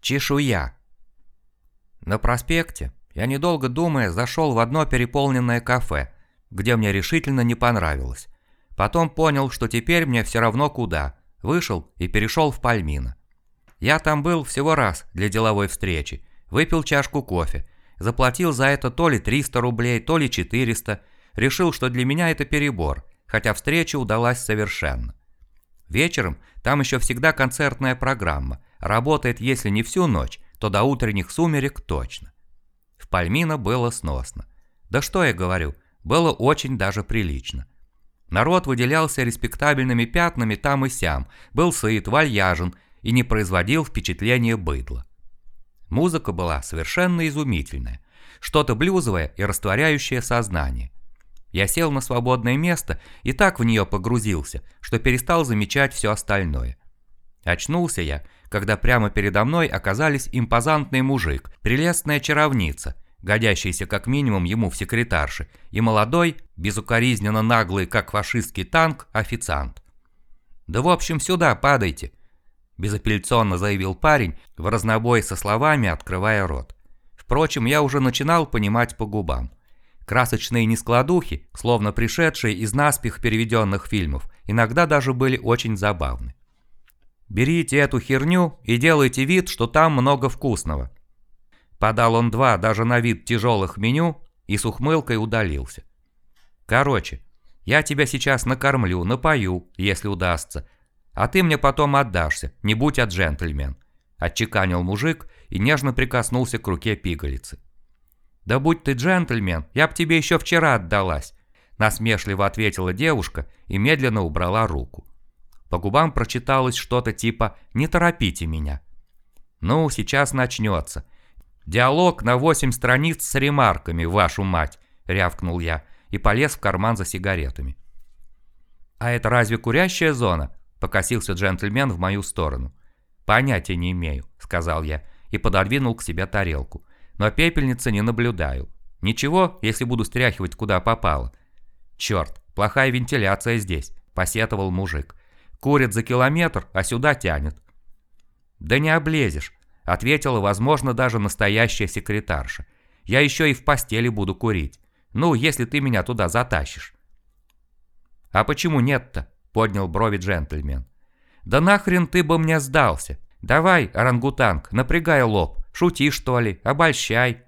Чешуя. На проспекте я, недолго думая, зашел в одно переполненное кафе, где мне решительно не понравилось. Потом понял, что теперь мне все равно куда. Вышел и перешел в Пальмино. Я там был всего раз для деловой встречи. Выпил чашку кофе. Заплатил за это то ли 300 рублей, то ли 400. Решил, что для меня это перебор, хотя встреча удалась совершенно. Вечером там еще всегда концертная программа. Работает, если не всю ночь, то до утренних сумерек точно. В Пальмино было сносно. Да что я говорю, было очень даже прилично. Народ выделялся респектабельными пятнами там и сям, был сыт, вальяжен и не производил впечатления быдла. Музыка была совершенно изумительная, что-то блюзовое и растворяющее сознание. Я сел на свободное место и так в нее погрузился, что перестал замечать все остальное. Очнулся я, когда прямо передо мной оказались импозантный мужик, прелестная чаровница, годящийся как минимум ему в секретарше, и молодой, безукоризненно наглый, как фашистский танк, официант. «Да в общем сюда падайте», – безапелляционно заявил парень, в разнобой со словами открывая рот. Впрочем, я уже начинал понимать по губам. Красочные нескладухи, словно пришедшие из наспех переведенных фильмов, иногда даже были очень забавны. «Берите эту херню и делайте вид, что там много вкусного». Подал он два даже на вид тяжелых меню и с ухмылкой удалился. «Короче, я тебя сейчас накормлю, напою, если удастся, а ты мне потом отдашься, не будь от джентльмен», – отчеканил мужик и нежно прикоснулся к руке пигалицы. «Да будь ты джентльмен, я б тебе еще вчера отдалась», – насмешливо ответила девушка и медленно убрала руку. По губам прочиталось что-то типа «не торопите меня». «Ну, сейчас начнется. Диалог на 8 страниц с ремарками, вашу мать», – рявкнул я и полез в карман за сигаретами. «А это разве курящая зона?» – покосился джентльмен в мою сторону. «Понятия не имею», – сказал я и пододвинул к себе тарелку. «Но пепельницы не наблюдаю. Ничего, если буду стряхивать куда попало». «Черт, плохая вентиляция здесь», – посетовал мужик. «Курит за километр, а сюда тянет». «Да не облезешь», – ответила, возможно, даже настоящая секретарша. «Я еще и в постели буду курить. Ну, если ты меня туда затащишь». «А почему нет-то?» – поднял брови джентльмен. «Да нахрен ты бы мне сдался? Давай, орангутанг, напрягай лоб, шути что ли, обольщай».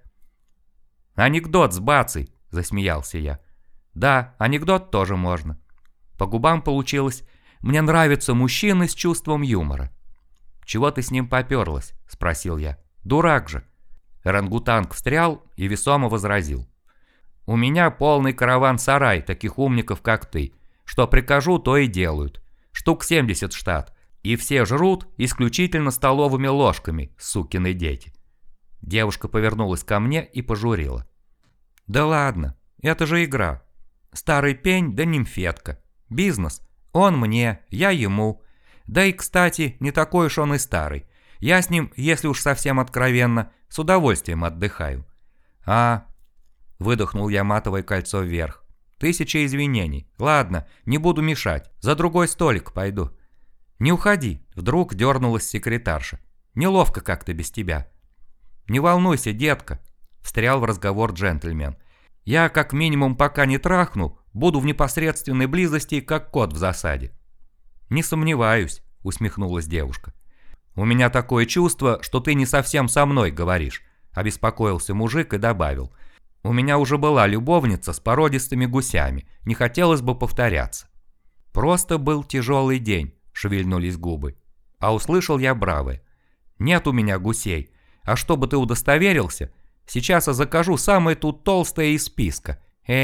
«Анекдот с бацей», – засмеялся я. «Да, анекдот тоже можно». По губам получилось: «Мне нравятся мужчины с чувством юмора». «Чего ты с ним поперлась?» – спросил я. «Дурак же». Орангутанг встрял и весомо возразил. «У меня полный караван-сарай таких умников, как ты. Что прикажу, то и делают. Штук 70 штат. И все жрут исключительно столовыми ложками, сукины дети». Девушка повернулась ко мне и пожурила. «Да ладно, это же игра. Старый пень да нимфетка. Бизнес. Он мне, я ему. Да и, кстати, не такой уж он и старый. Я с ним, если уж совсем откровенно, с удовольствием отдыхаю». «А...» – выдохнул я матовое кольцо вверх. «Тысяча извинений. Ладно, не буду мешать. За другой столик пойду». «Не уходи», – вдруг дернулась секретарша. «Неловко как-то без тебя». «Не волнуйся, детка», – встрял в разговор джентльмен. «Я, как минимум, пока не трахну, буду в непосредственной близости, как кот в засаде». «Не сомневаюсь», – усмехнулась девушка. «У меня такое чувство, что ты не совсем со мной говоришь», – обеспокоился мужик и добавил. «У меня уже была любовница с породистыми гусями, не хотелось бы повторяться». «Просто был тяжелый день», – шевельнулись губы. А услышал я бравое. «Нет у меня гусей, а чтобы ты удостоверился, сейчас я закажу самое тут толстое из списка.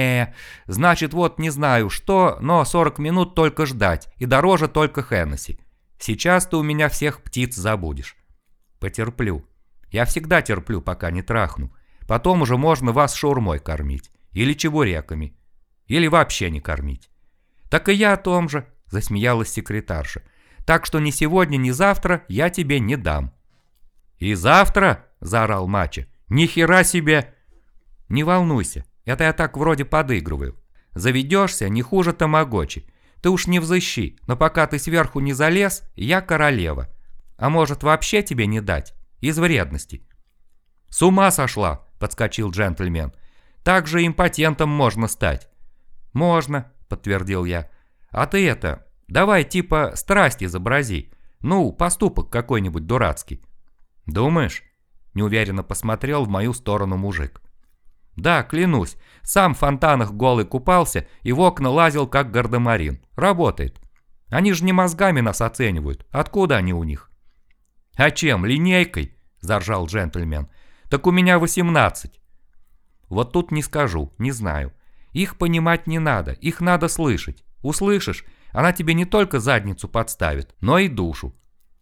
Значит, вот не знаю что, но 40 минут только ждать, и дороже только Хеннесси. Сейчас ты у меня всех птиц забудешь». «Потерплю. Я всегда терплю, пока не трахну. Потом уже можно вас шаурмой кормить, или чебуреками, или вообще не кормить». «Так и я о том же», – засмеялась секретарша. «Так что ни сегодня, ни завтра я тебе не дам». «И завтра?» – заорал Мачо. «Ни хера себе!» «Не волнуйся, это я так вроде подыгрываю. Заведешься не хуже тамагочи. Ты уж не взыщи, но пока ты сверху не залез, я королева. А может вообще тебе не дать? из вредности». «С ума сошла!» – подскочил джентльмен. «Так же импотентом можно стать». «Можно», – подтвердил я. «А ты это, давай типа страсть изобрази. Ну, поступок какой-нибудь дурацкий». «Думаешь?» – неуверенно посмотрел в мою сторону мужик. «Да, клянусь, сам в фонтанах голый купался и в окна лазил, как гардемарин. Работает. Они же не мозгами нас оценивают. Откуда они у них?» «А чем, линейкой?» – заржал джентльмен. «Так у меня 18. Вот тут не скажу, не знаю. Их понимать не надо, их надо слышать. Услышишь, она тебе не только задницу подставит, но и душу».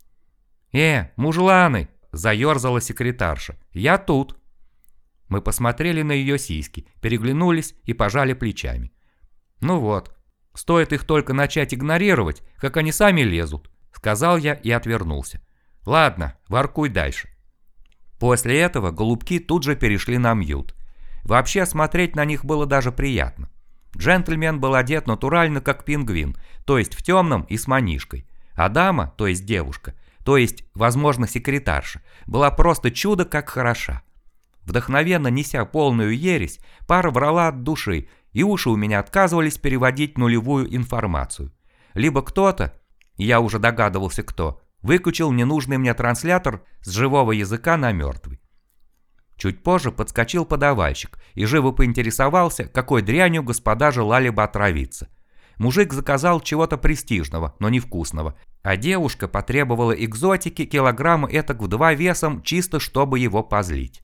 Мужланы!» – заерзала секретарша. «Я тут». Мы посмотрели на ее сиськи, переглянулись и пожали плечами. «Ну вот, стоит их только начать игнорировать, как они сами лезут», – сказал я и отвернулся. «Ладно, воркуй дальше». После этого голубки тут же перешли на мьют. Вообще смотреть на них было даже приятно. Джентльмен был одет натурально как пингвин, то есть в темном и с манишкой. А дама, то есть девушка, то есть, возможно, секретарша, была просто чудо как хороша. Вдохновенно неся полную ересь, пара врала от души, и уши у меня отказывались переводить нулевую информацию. Либо кто-то, я уже догадывался кто, выключил ненужный мне транслятор с живого языка на мертвый. Чуть позже подскочил подавальщик и живо поинтересовался, какой дрянью господа желали бы отравиться. Мужик заказал чего-то престижного, но невкусного, а девушка потребовала экзотики килограмма этак в 2 весом, чисто чтобы его позлить.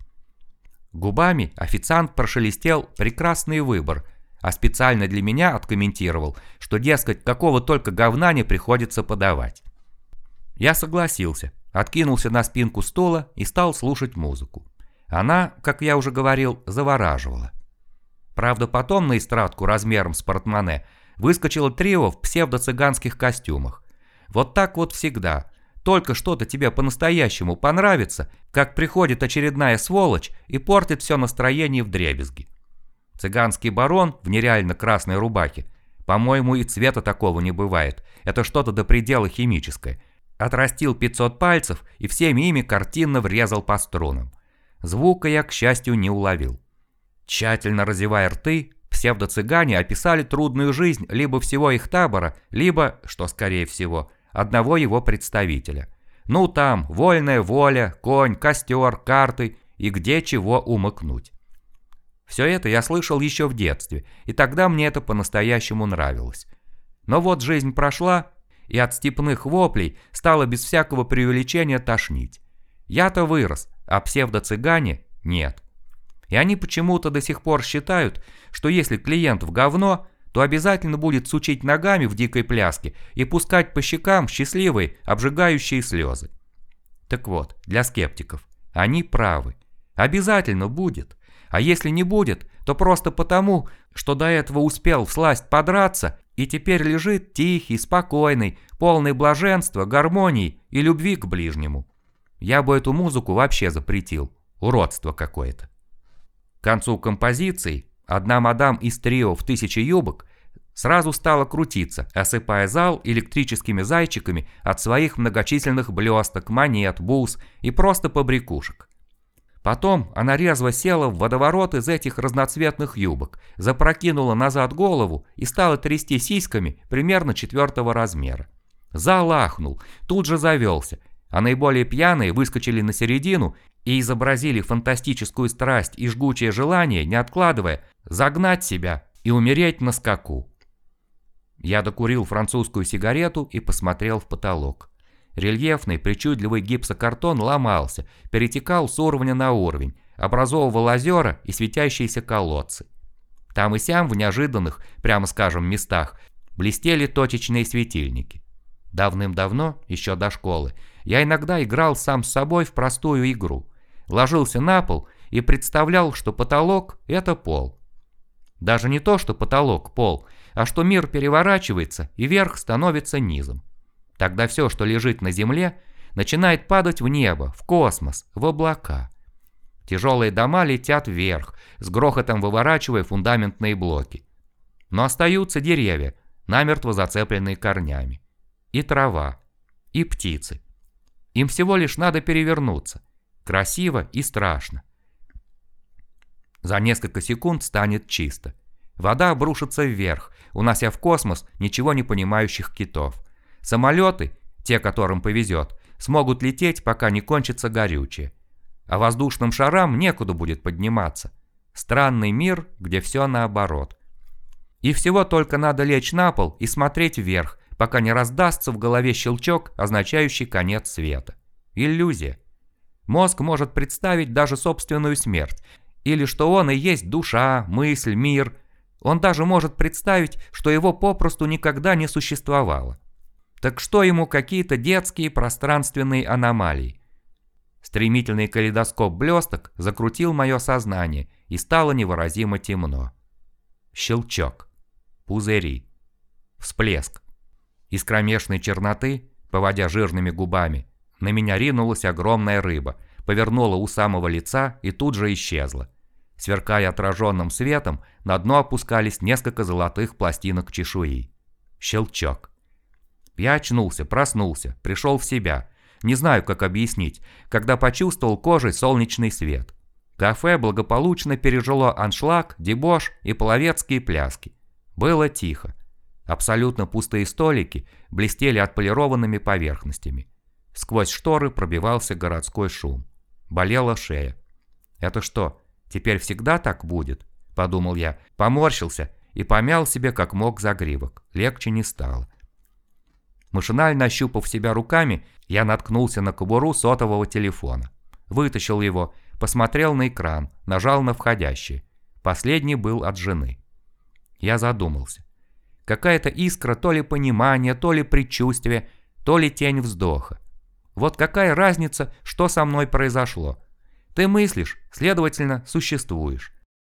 Губами официант прошелестел «прекрасный выбор», а специально для меня откомментировал, что, дескать, какого только говна не приходится подавать. Я согласился, откинулся на спинку стула и стал слушать музыку. Она, как я уже говорил, завораживала. Правда, потом на эстрадку размером с портмоне выскочило трио в псевдо-цыганских костюмах. Вот так вот всегда. Только что-то тебе по-настоящему понравится, как приходит очередная сволочь и портит все настроение вдребезги. Цыганский барон в нереально красной рубахе, по-моему, и цвета такого не бывает, это что-то до предела химическое, отрастил 500 пальцев и всеми ими картинно врезал по струнам. Звука я, к счастью, не уловил. Тщательно разевая рты, псевдоцыгане описали трудную жизнь либо всего их табора, либо, что скорее всего, одного его представителя. Ну там, вольная воля, конь, костер, карты и где чего умыкнуть. Все это я слышал еще в детстве, и тогда мне это по-настоящему нравилось. Но вот жизнь прошла, и от степных воплей стало без всякого преувеличения тошнить. Я-то вырос, а псевдоцыгане нет. И они почему-то до сих пор считают, что если клиент в говно, то обязательно будет сучить ногами в дикой пляске и пускать по щекам счастливые, обжигающие слезы. Так вот, для скептиков, они правы. Обязательно будет. А если не будет, то просто потому, что до этого успел всласть подраться и теперь лежит тихий, спокойный, полный блаженства, гармонии и любви к ближнему. Я бы эту музыку вообще запретил. Уродство какое-то. К концу композиции одна мадам из трио в 1000 юбок сразу стала крутиться, осыпая зал электрическими зайчиками от своих многочисленных блесток, монет, бус и просто побрякушек. Потом она резво села в водоворот из этих разноцветных юбок, запрокинула назад голову и стала трясти сиськами примерно 4-го размера. Зал ахнул, тут же завелся, а наиболее пьяные выскочили на середину и изобразили фантастическую страсть и жгучее желание, не откладывая, загнать себя и умереть на скаку. Я докурил французскую сигарету и посмотрел в потолок. Рельефный, причудливый гипсокартон ломался, перетекал с уровня на уровень, образовывал озера и светящиеся колодцы. Там и сям в неожиданных, прямо скажем, местах блестели точечные светильники. Давным-давно, еще до школы, я иногда играл сам с собой в простую игру. Ложился на пол и представлял, что потолок – это пол. Даже не то, что потолок – пол, а что мир переворачивается и верх становится низом. Тогда все, что лежит на земле, начинает падать в небо, в космос, в облака. Тяжелые дома летят вверх, с грохотом выворачивая фундаментные блоки. Но остаются деревья, намертво зацепленные корнями. И трава, и птицы. Им всего лишь надо перевернуться. Красиво и страшно. За несколько секунд станет чисто. Вода обрушится вверх, унося в космос ничего не понимающих китов. Самолеты, те, которым повезет, смогут лететь, пока не кончится горючее. А воздушным шарам некуда будет подниматься. Странный мир, где все наоборот. И всего только надо лечь на пол и смотреть вверх, пока не раздастся в голове щелчок, означающий конец света. Иллюзия. Мозг может представить даже собственную смерть, или что он и есть душа, мысль, мир. Он даже может представить, что его попросту никогда не существовало. Так что ему какие-то детские пространственные аномалии? Стремительный калейдоскоп блесток закрутил мое сознание, и стало невыразимо темно. Щелчок. Пузыри. Всплеск. Из кромешной черноты, поводя жирными губами, на меня ринулась огромная рыба, повернула у самого лица и тут же исчезла. Сверкая отраженным светом, на дно опускались несколько золотых пластинок чешуи. Щелчок. Я очнулся, проснулся, пришел в себя. Не знаю, как объяснить, когда почувствовал кожей солнечный свет. Кафе благополучно пережило аншлаг, дебош и половецкие пляски. Было тихо. Абсолютно пустые столики блестели отполированными поверхностями. Сквозь шторы пробивался городской шум. Болела шея. «Это что, теперь всегда так будет?» – подумал я, поморщился и помял себе как мог загривок. Легче не стало. Машинально ощупав себя руками, я наткнулся на кобуру сотового телефона. Вытащил его, посмотрел на экран, нажал на входящий. Последний был от жены. Я задумался. Какая-то искра то ли понимания, то ли предчувствия, то ли тень вздоха. Вот какая разница, что со мной произошло? Ты мыслишь, следовательно, существуешь.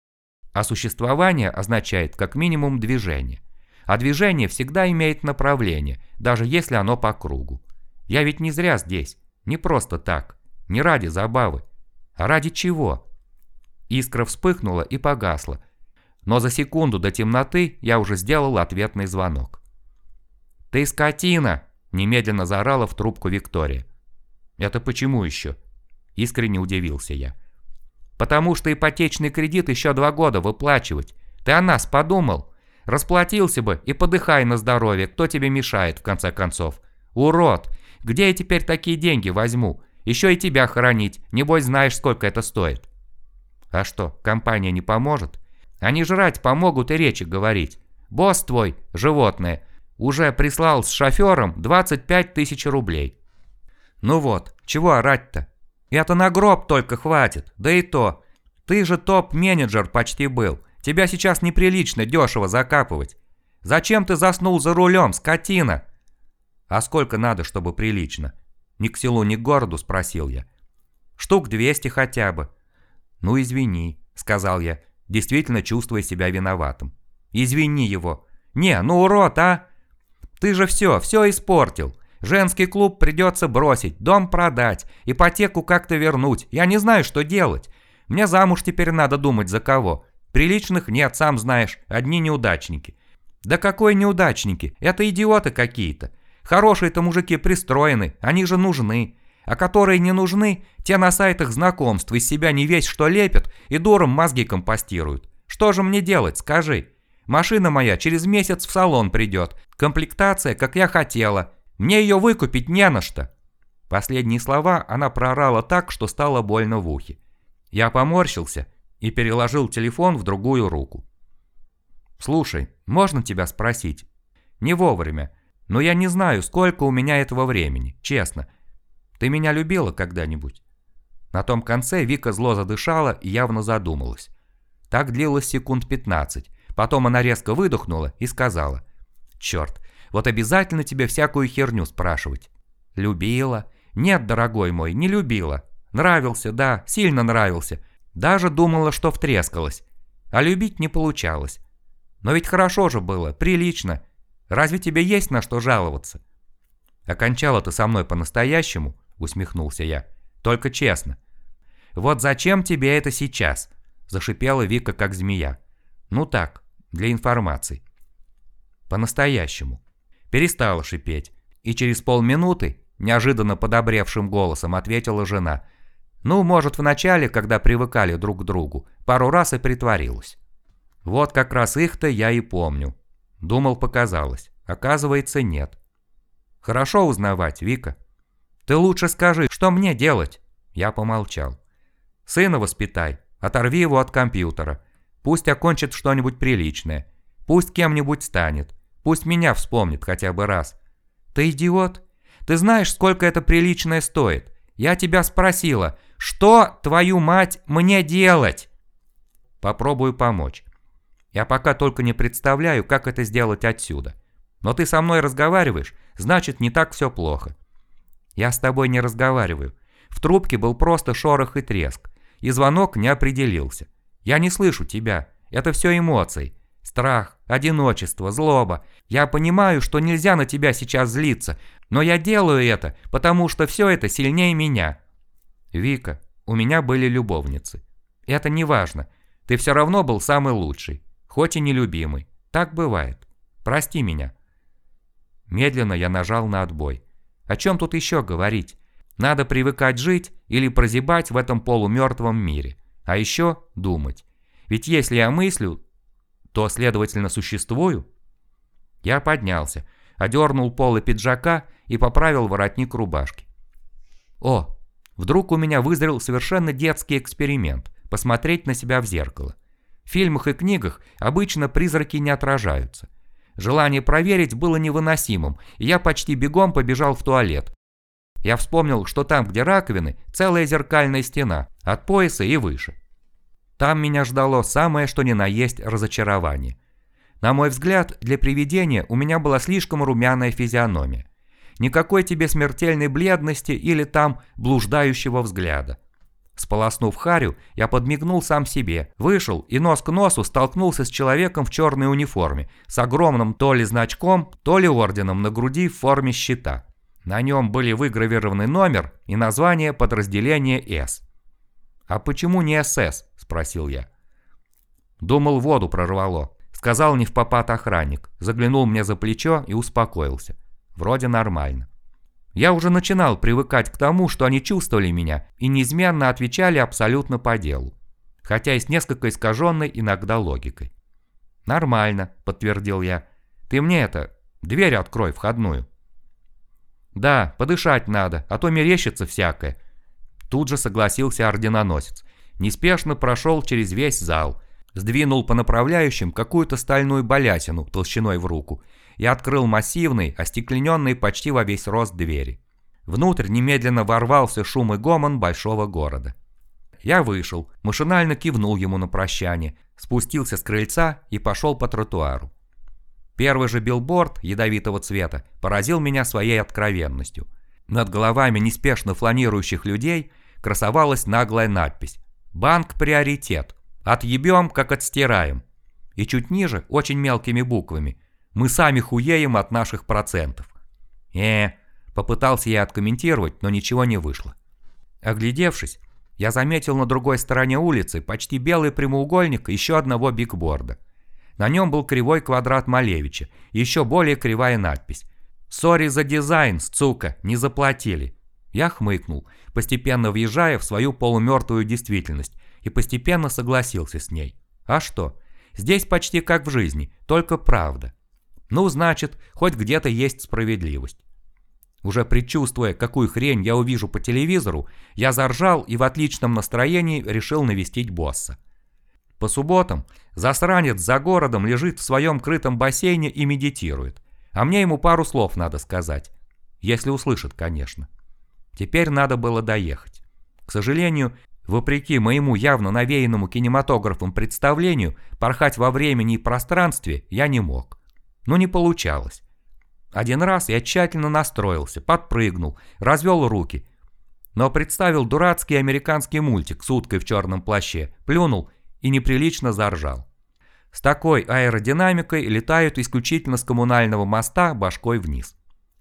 А существование означает как минимум движение. А движение всегда имеет направление, даже если оно по кругу. Я ведь не зря здесь, не просто так, не ради забавы. А ради чего? Искра вспыхнула и погасла, но за секунду до темноты я уже сделал ответный звонок. «Ты скотина!» – немедленно заорала в трубку Виктория. «Это почему еще?» – искренне удивился я. «Потому что ипотечный кредит еще 2 года выплачивать. Ты о нас подумал? Расплатился бы и подыхай на здоровье, кто тебе мешает в конце концов. Урод! Где я теперь такие деньги возьму? Еще и тебя хоронить, небось знаешь, сколько это стоит». «А что, компания не поможет? Они жрать помогут и речи говорить. Босс твой, животное, уже прислал с шофером 25 тысяч рублей». «Ну вот, чего орать-то? Это на гроб только хватит, да и то. Ты же топ-менеджер почти был. Тебя сейчас неприлично дешево закапывать. Зачем ты заснул за рулем, скотина?» «А сколько надо, чтобы прилично?» Ни к селу, ни к городу, спросил я. «Штук 200 хотя бы». «Ну извини», сказал я, действительно чувствуя себя виноватым. «Извини его». «Не, ну урод, а! Ты же все испортил. Женский клуб придется бросить, дом продать, ипотеку как-то вернуть. Я не знаю, что делать. Мне замуж теперь надо думать за кого. Приличных нет, сам знаешь, одни неудачники». «Да какой неудачники? Это идиоты какие-то. Хорошие-то мужики пристроены, они же нужны. А которые не нужны, те на сайтах знакомств из себя не весь что лепят и дуром мозги компостируют. Что же мне делать, скажи? Машина моя через месяц в салон придет, комплектация, как я хотела. Мне ее выкупить не на что». Последние слова она проорала так, что стало больно в ухе. Я поморщился и переложил телефон в другую руку. «Слушай, можно тебя спросить? Не вовремя, но я не знаю, сколько у меня этого времени, честно. Ты меня любила когда-нибудь?» На том конце Вика зло задышала и явно задумалась. Так длилось секунд 15. Потом она резко выдохнула и сказала: «Черт, вот обязательно тебе всякую херню спрашивать». «Любила?» «Нет, дорогой мой, не любила. Нравился, да, сильно нравился. Даже думала, что втрескалась. А любить не получалось. Но ведь хорошо же было, прилично. Разве тебе есть на что жаловаться?» «Окончала ты со мной по-настоящему?» – усмехнулся я. «Только честно». «Вот зачем тебе это сейчас?» – зашипела Вика как змея. «Ну так, для информации». «По-настоящему». Перестала шипеть, и через полминуты неожиданно подобревшим голосом ответила жена: Ну, может, вначале, когда привыкали друг к другу, пару раз и притворилась. Вот как раз их-то я и помню. Думал, показалось. Оказывается, нет. Хорошо узнавать, Вика. Ты лучше скажи, что мне делать? Я помолчал. Сына воспитай, оторви его от компьютера. Пусть окончит что-нибудь приличное. Пусть кем-нибудь станет. Пусть меня вспомнит хотя бы раз. Ты идиот? Ты знаешь, сколько это приличное стоит? Я тебя спросила, что, твою мать, мне делать? Попробую помочь. Я пока только не представляю, как это сделать отсюда. Но ты со мной разговариваешь, значит, не так все плохо. Я с тобой не разговариваю. В трубке был просто шорох и треск. И звонок не определился. Я не слышу тебя. Это все эмоции. Страх, одиночество, злоба. Я понимаю, что нельзя на тебя сейчас злиться, но я делаю это, потому что все это сильнее меня. Вика, у меня были любовницы. Это не важно. Ты все равно был самый лучший, хоть и нелюбимый. Так бывает. Прости меня. Медленно я нажал на отбой. О чем тут еще говорить? Надо привыкать жить или прозябать в этом полумертвом мире. А еще думать. Ведь если я мыслю, то, следовательно, существую. Я поднялся, одернул полы пиджака и поправил воротник рубашки. О, вдруг у меня вызрел совершенно детский эксперимент – посмотреть на себя в зеркало. В фильмах и книгах обычно призраки не отражаются. Желание проверить было невыносимым, и я почти бегом побежал в туалет. Я вспомнил, что там, где раковины, целая зеркальная стена, от пояса и выше. Там меня ждало самое что ни на есть разочарование. На мой взгляд, для привидения у меня была слишком румяная физиономия. Никакой тебе смертельной бледности или там блуждающего взгляда. Сполоснув харю, я подмигнул сам себе, вышел и нос к носу столкнулся с человеком в черной униформе, с огромным то ли значком, то ли орденом на груди в форме щита. На нем были выгравированы номер и название подразделения «С». «А почему не СС?» – спросил я. Думал, воду прорвало. Сказал невпопад охранник, заглянул мне за плечо и успокоился. Вроде нормально. Я уже начинал привыкать к тому, что они чувствовали меня и неизменно отвечали абсолютно по делу, хотя и с несколько искаженной иногда логикой. «Нормально», – подтвердил я. «Ты мне дверь открой, входную». «Да, подышать надо, а то мерещится всякое». Тут же согласился орденоносец. Неспешно прошел через весь зал, сдвинул по направляющим какую-то стальную балясину толщиной в руку и открыл массивные, остеклененные почти во весь рост двери. Внутрь немедленно ворвался шум и гомон большого города. Я вышел, машинально кивнул ему на прощание, спустился с крыльца и пошел по тротуару. Первый же билборд ядовитого цвета поразил меня своей откровенностью. Над головами неспешно фланирующих людей красовалась наглая надпись «Банк приоритет. Отъебем, как отстираем». И чуть ниже, очень мелкими буквами, «Мы сами хуеем от наших процентов». Попытался я откомментировать, но ничего не вышло. Оглядевшись, я заметил на другой стороне улицы почти белый прямоугольник еще одного бигборда. На нем был кривой квадрат Малевича и еще более кривая надпись «Сори за дизайн, сука, не заплатили». Я хмыкнул, постепенно въезжая в свою полумертвую действительность, и постепенно согласился с ней. А что? Здесь почти как в жизни, только правда. Ну, значит, хоть где-то есть справедливость. Уже предчувствуя, какую хрень я увижу по телевизору, я заржал и в отличном настроении решил навестить босса. По субботам засранец за городом лежит в своем крытом бассейне и медитирует, а мне ему пару слов надо сказать. Если услышит, конечно. Теперь надо было доехать. К сожалению, вопреки моему явно навеянному кинематографом представлению, порхать во времени и пространстве я не мог. Но не получалось. Один раз я тщательно настроился, подпрыгнул, развел руки, но представил дурацкий американский мультик с уткой в черном плаще, плюнул и неприлично заржал. С такой аэродинамикой летают исключительно с коммунального моста башкой вниз.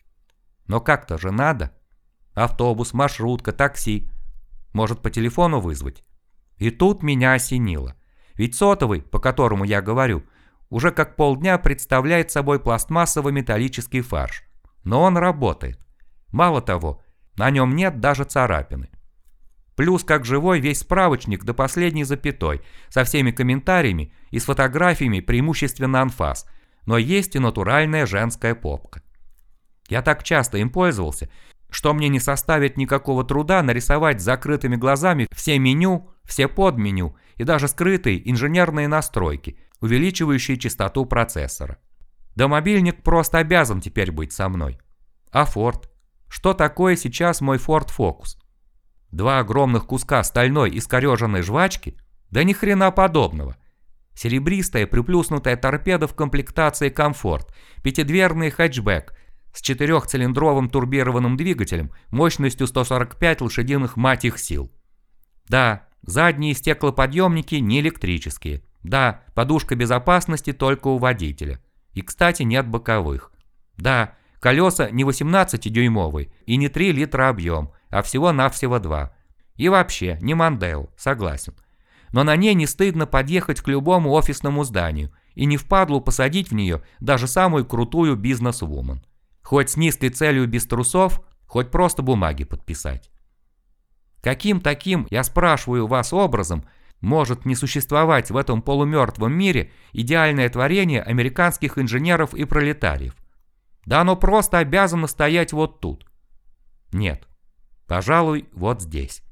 Но как-то же надо. Автобус, маршрутка, такси. Может, по телефону вызвать? И тут меня осенило. Ведь сотовый, по которому я говорю, уже как полдня представляет собой пластмассово-металлический фарш. Но он работает. Мало того, на нем нет даже царапины. Плюс как живой весь справочник до последней запятой, со всеми комментариями и с фотографиями преимущественно анфас, но есть и натуральная женская попка. Я так часто им пользовался, что мне не составит никакого труда нарисовать с закрытыми глазами все меню, все подменю и даже скрытые инженерные настройки, увеличивающие частоту процессора. Да мобильник просто обязан теперь быть со мной. А Ford? Что такое сейчас мой Ford Focus? 2 огромных куска стальной искореженной жвачки? Да ни хрена подобного. Серебристая приплюснутая торпеда в комплектации комфорт, пятидверный хэтчбэк с 4-цилиндровым турбированным двигателем мощностью 145 лошадиных мать их сил. Да, задние стеклоподъемники не электрические. Да, подушка безопасности только у водителя. И, кстати, нет боковых. Да, колеса не 18-дюймовые и не 3 литра объем, а всего-навсего 2. И вообще, не Мондео, согласен. Но на ней не стыдно подъехать к любому офисному зданию и не впадлу посадить в нее даже самую крутую бизнес-вумен. Хоть с низкой целью без трусов, хоть просто бумаги подписать. Каким таким, я спрашиваю вас, образом может не существовать в этом полумертвом мире идеальное творение американских инженеров и пролетариев? Да оно просто обязано стоять вот тут. Нет, пожалуй, вот здесь.